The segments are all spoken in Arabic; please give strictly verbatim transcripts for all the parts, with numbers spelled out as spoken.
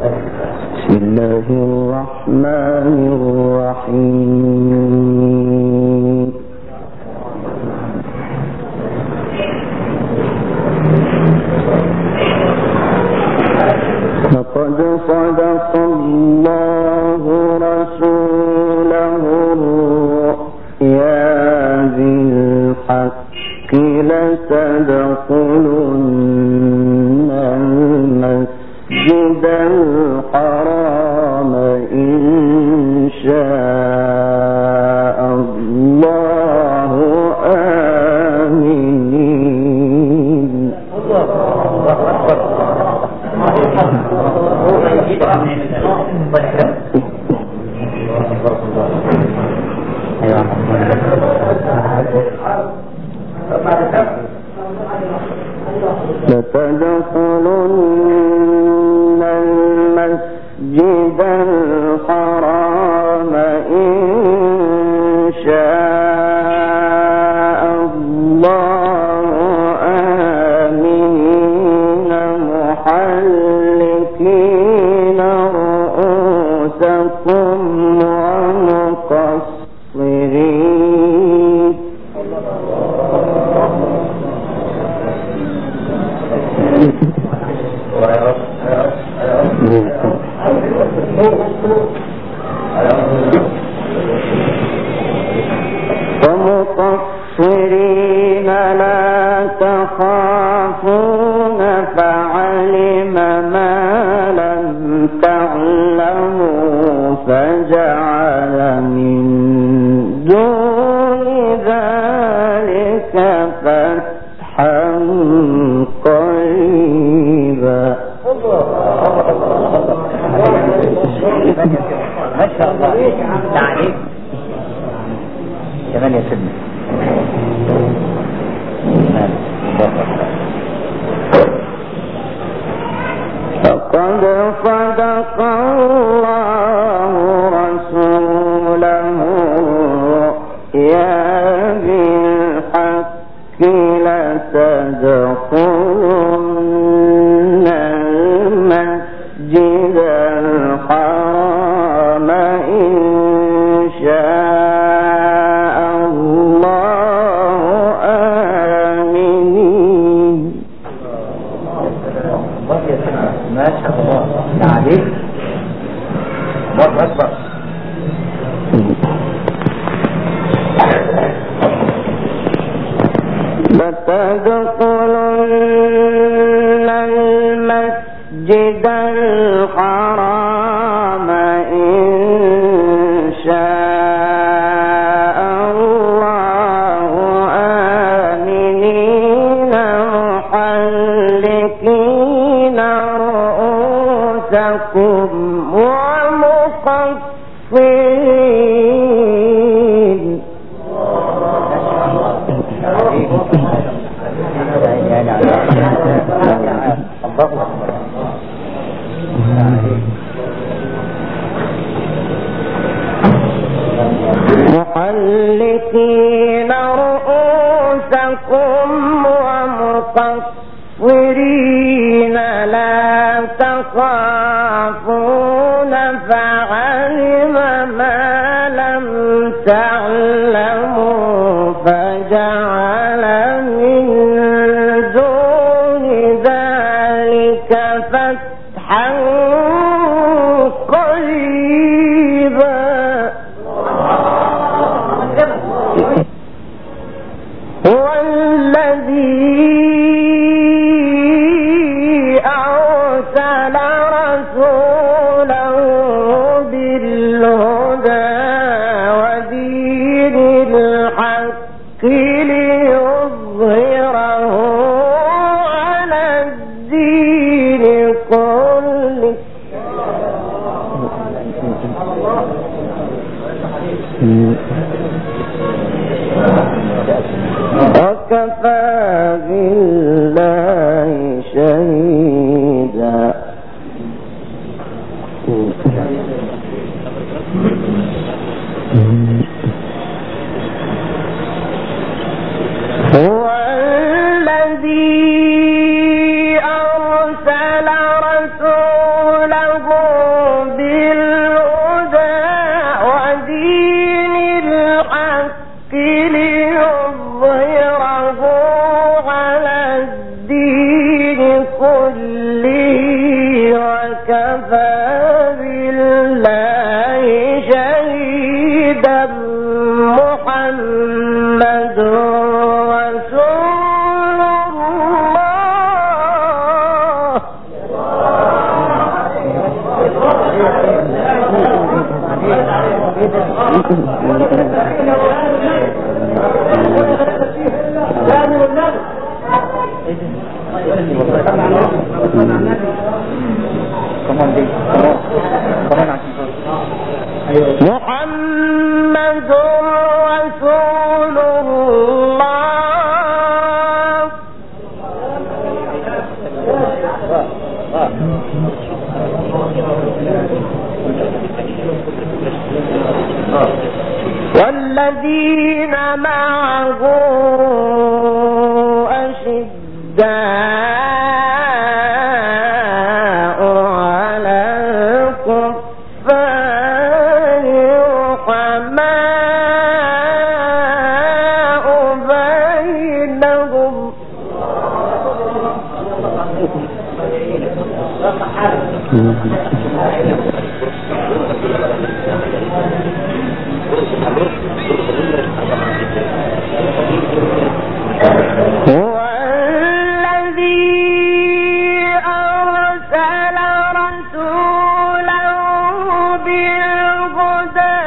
بسم الله الرحمن الرحيم. لقد صدق الله رسوله الرؤيا بالحق لتدخلن المسجد الحرام إن شاء الله آمين. لتدخلن المسجد الحرام إن شاء الله آمين محلقين رؤوسكم ومقصرين. ومقصرين لا تخافون فعلم ما لم تعلموا فجعل من دون ذلك فتحا قريبا. ما شاء الله تعليم كمان يا سيدنا. لقد صدق الله رسوله الرؤيا بالحق لتدخلن المسجد الحرام إن شاء الله آمين. ما شاء الله تعليم. الله أكبر. لتدخلن المسجد الحرام إن شاء الله آمنين محلقين رؤوسكم ومقصرين. محلقين رؤوسكم ومقصرين لا تخافون فعلم ما لم تعلموا فجعل من دون ذلك فتحا قريبا. هو الذي أرسل رسوله بالهدى ودين الحق ليظهره على الدين كله. وكفى بالله شهيدا. هو الذي أرسل رسوله محمد رسول الله والذين معه أشداء على الكفار رحماء بينهم هو الذي أرسل رسوله بالهدى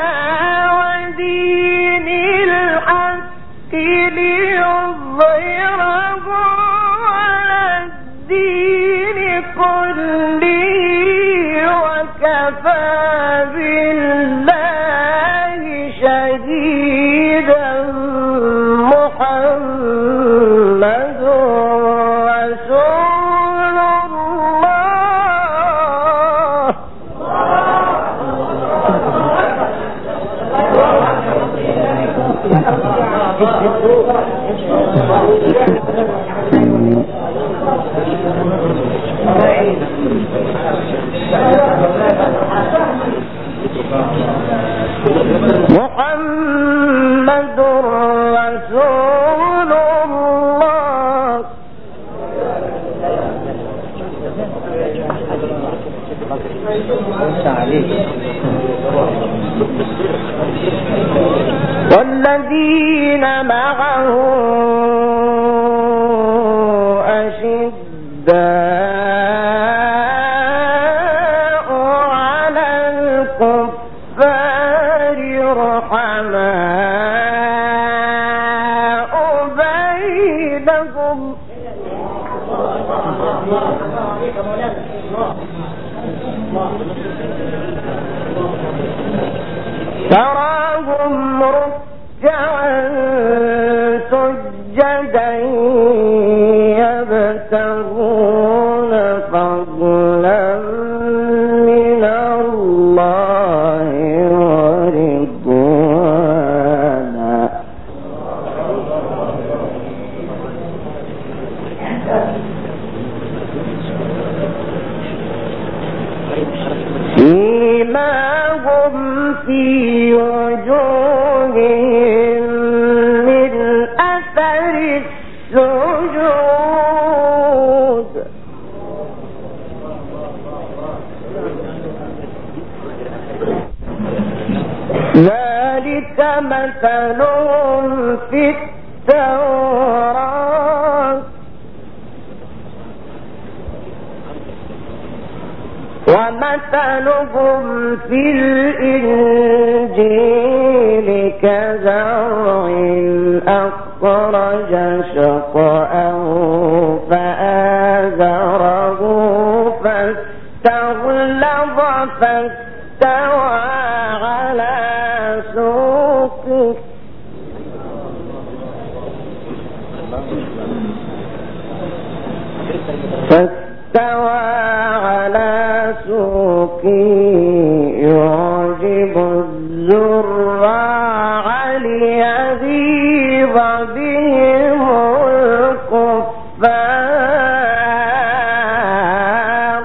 ودين الحق ليظهره على الدين كله وكفى بالله شهيدا محمد رسول الله محمد رسول الله والذين معه أشداء على الكفار رحماء بينهم تراهم ركعا سجدا يبتغون فضلا من الله ورضوانا سيماهم في وجوههم من أثر السجود ذلك مثلهم في التوراة ومثلهم في الإنجيل كزرع أخرج شطأه فآزره فاستغلظ فاستوى على سوقه فاستوى على سوقه يعجب الزراع ليغيظ بهم الكفار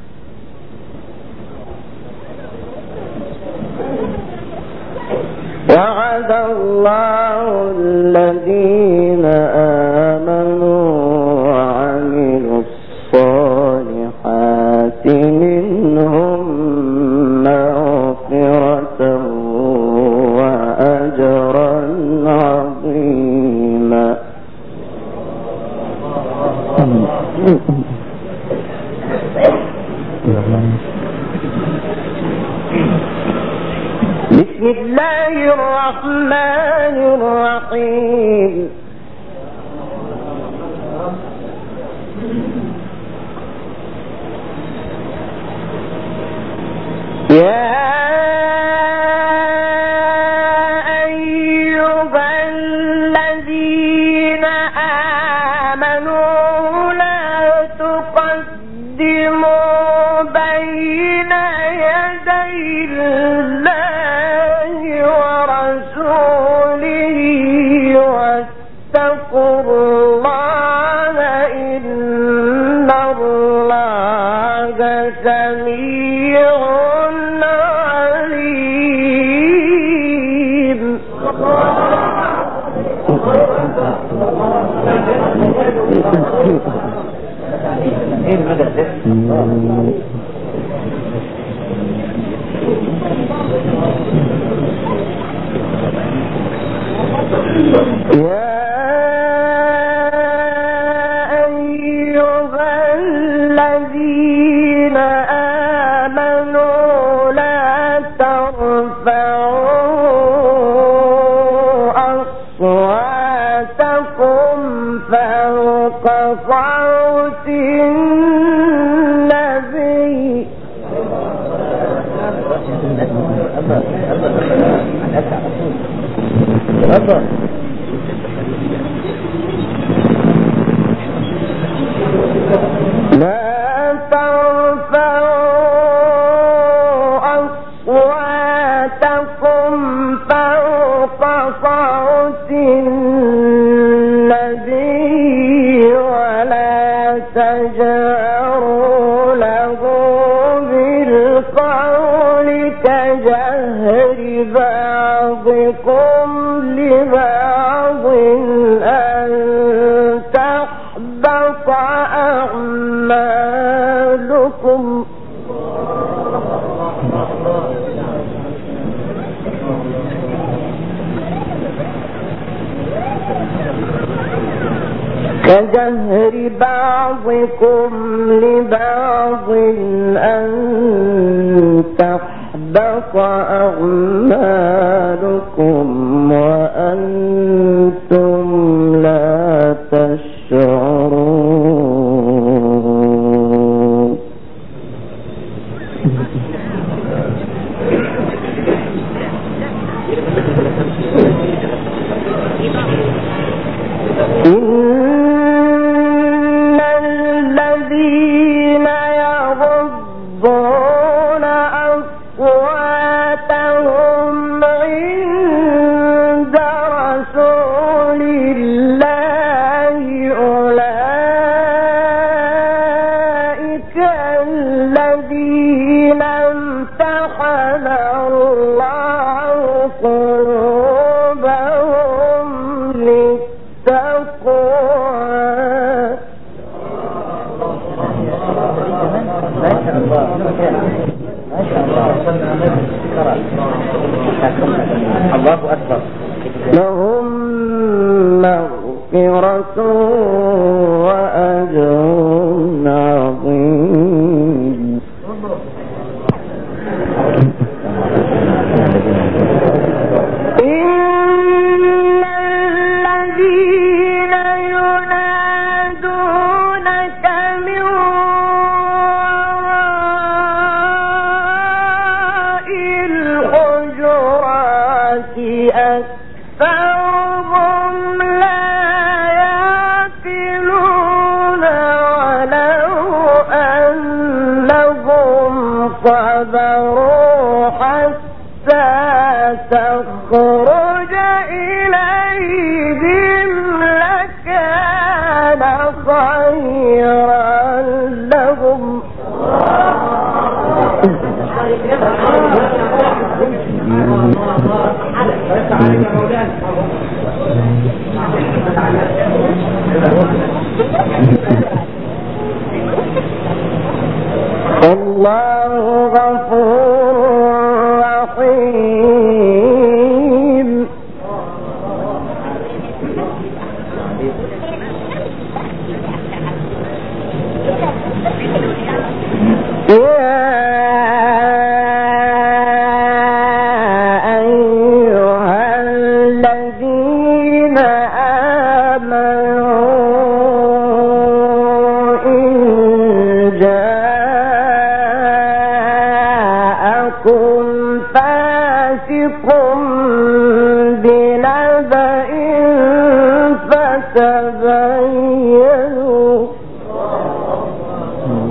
وعد الله الذين آمنوا وعملوا الصالحات منهم مغفرة وأجرا عظيما. بسم بسم الله الرحمن الرحيم يا أيها الذين آمنوا لا تقدموا بين يدي الله ورسوله واتقوا الله إن الله سميع عليم. يا أيها الذين آمنوا لا ترفعوا أصواتكم فوق صوت النبي لا ترفعوا أصواتكم فوق صوت النبي ولا تجهروا له بالقول كجهر بعضكم لبعض أن تحبط أعمالكم كجهر بعضكم لبعض أن تحبط أعمالكم وأنتم لا تشعرون. إن الذين يغضون أصواتهم عند رسول الله أولئك الذين امتحن الله قلوبهم للتقوى. الله أكبر. لهم مغفرة وأجر عظيم. إن الذين ينادونك من وراء الحجرات أكثرهم لا يعقلون ولو أنهم صبروا حتى تخرج إليهم لكان خيرا لهم. الله غفور رحيم. يا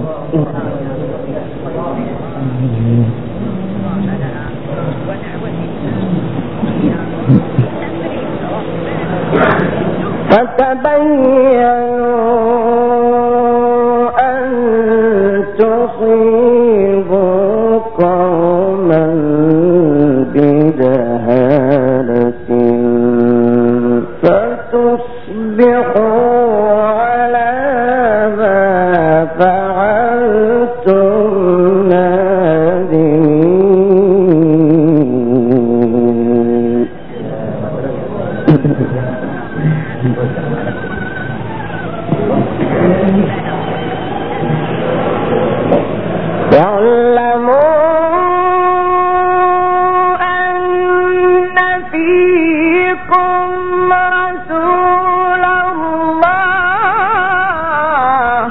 فتبينوا أن تصيبوا قوما بجهالة فتصبحوا على ما فعلتم نادمين. واعلموا أن فيكم رسول الله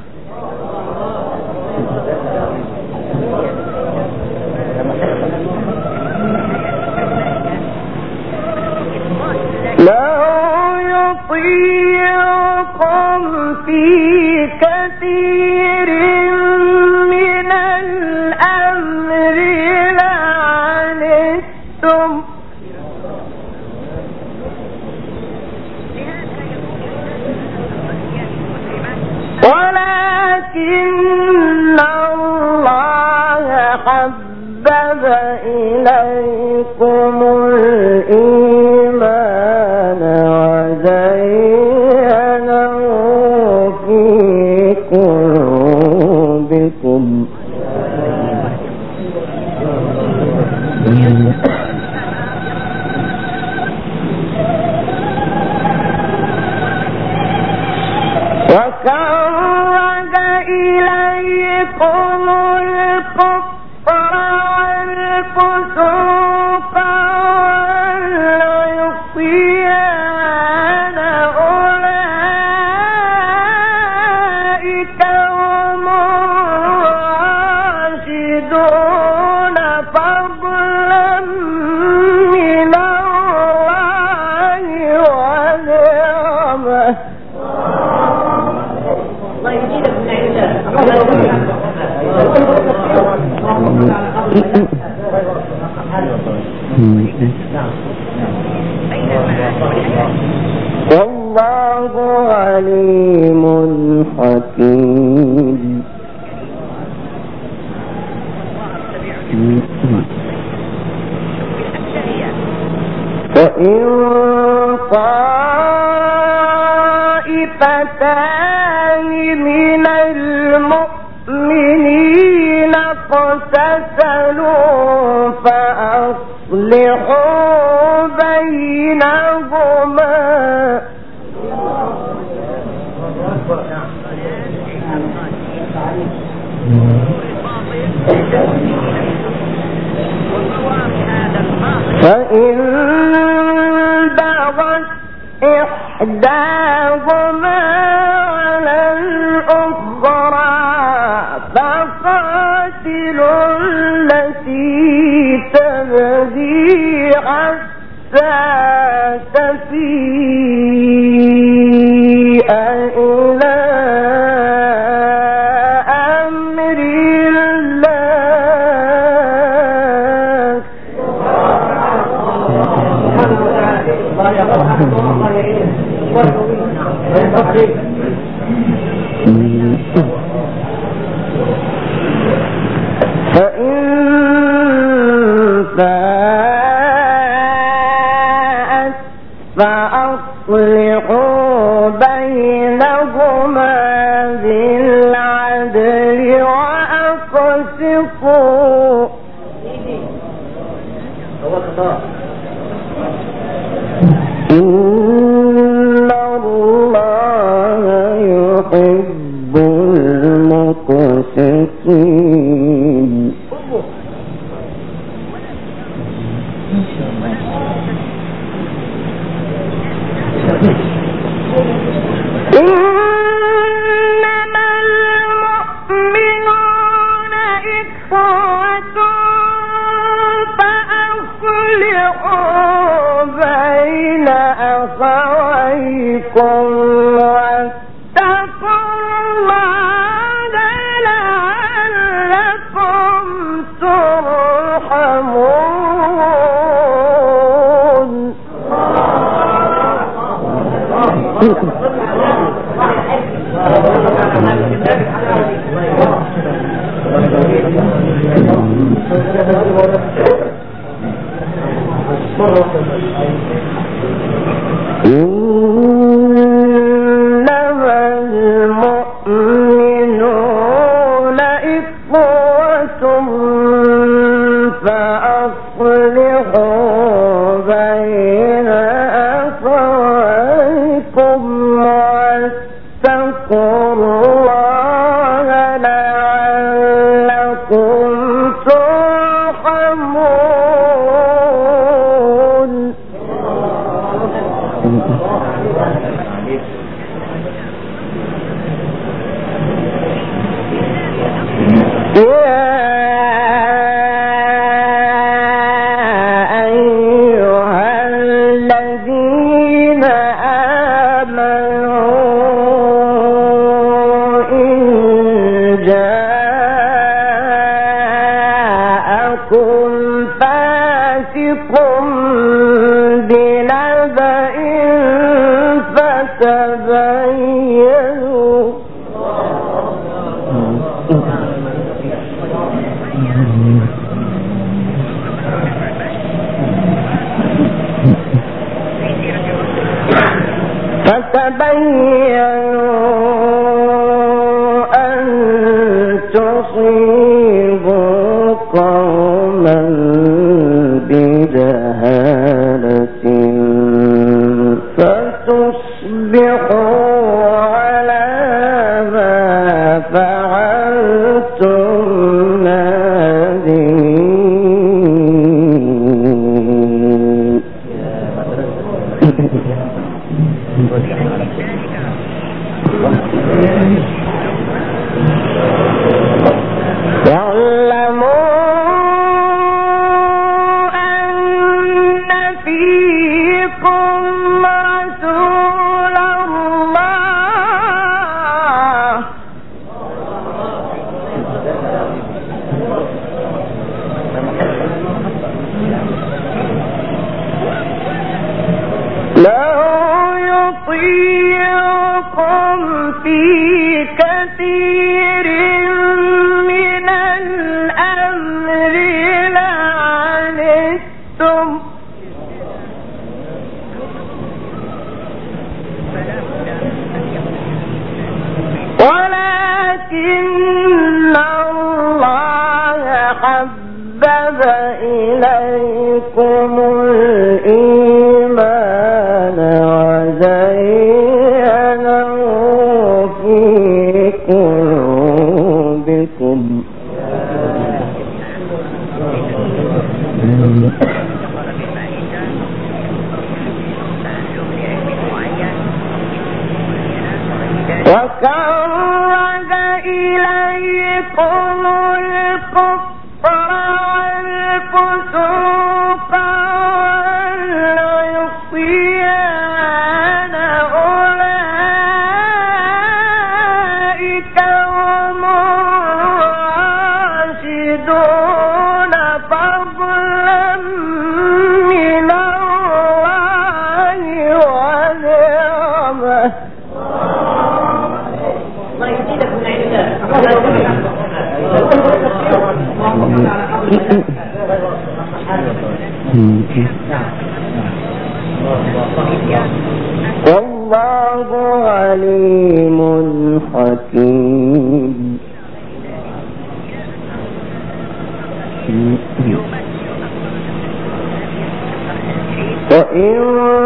لو يطيعكم في كثير من الأمر لعنتم ولكن الله حبب إليكم الإيمان وزينه في قلوبكم وكره إليكم الكفر والفسوق والعصيان أولئك هم الراشدون فضلا من الله ونعمه. والله عليم حكيم. فإن طائفتان من المؤمنين اقتتلوا فأصلحوا بينهما فإن بغت إحداهما على الأخرى فقاتلوا التي تبغي حتى تفيء إلى أمر الله فإن فاءت فأصلحوا بينهما بالعدل وأقسطوا إن الله يحب المقسطين. إنما المؤمنون إخوة فأصلحوا بين أخويكم واتقوا الله جاءكم فاسق بنبأ فتبينوا فتبينوا أن تصيبوا قوما بجهالة فتصبحوا على ما فعلتم نادمين. واعلموا أن فيكم رسول الله لو يطيعكم في كثير من الأمر لعنتم ولكن الله حبب إليكم الإيمان وزينه في قلوبكم وكره إليكم الكفر والفسوق والعصيان أولئك هم الراشدون فضلا من الله ونعمه. والله عليم حكيم. وإن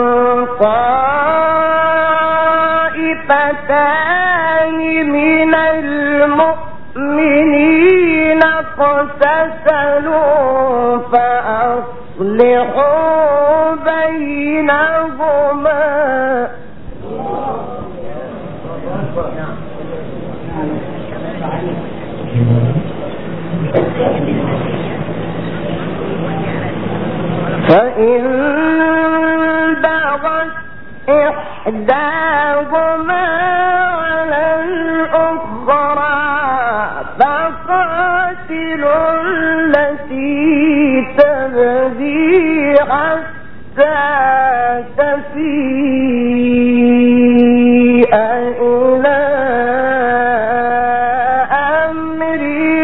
طائفتان من المؤمنين اقتتلوا فأصلحوا بينهما فإن بغت إحداهما على الأخرى فقاتلوا التي تبغي حتى تفيء إلى أمر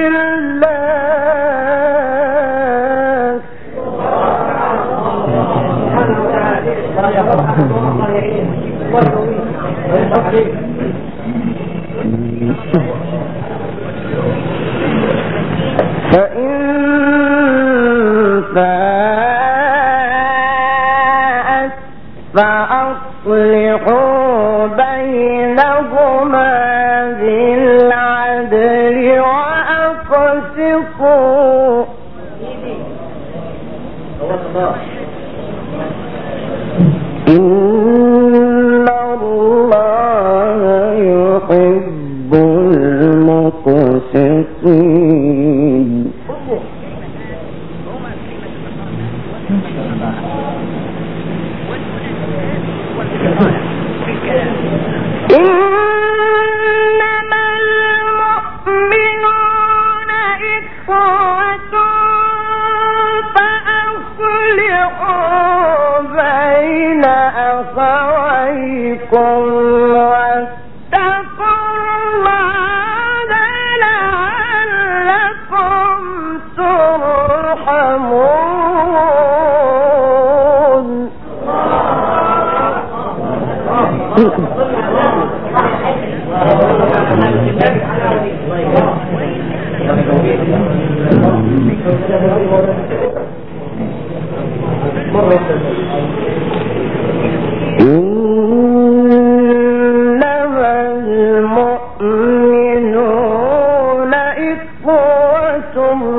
الله فإن فاءت فأصلحوا بينهما بالعدل وأقسطوا إن الله يحب المقسطين. إنما المؤمنون إنما المؤمنون إخوة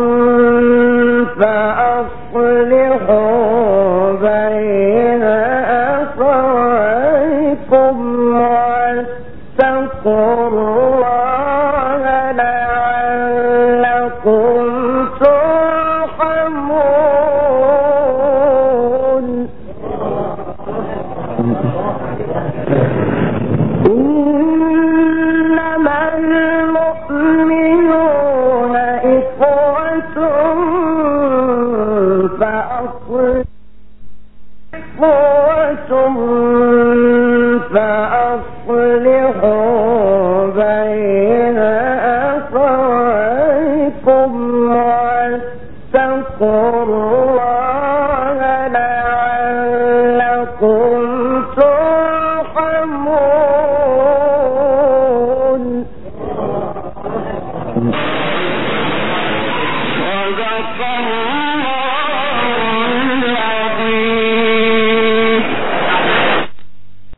فأصلحوا بين أخويكم واتقوا الله لعلكم ترحمون. إنما المؤمنون إخوة فأصلحوا بين أخويكم واتقوا الله لعلكم ترحمون. صدق الله.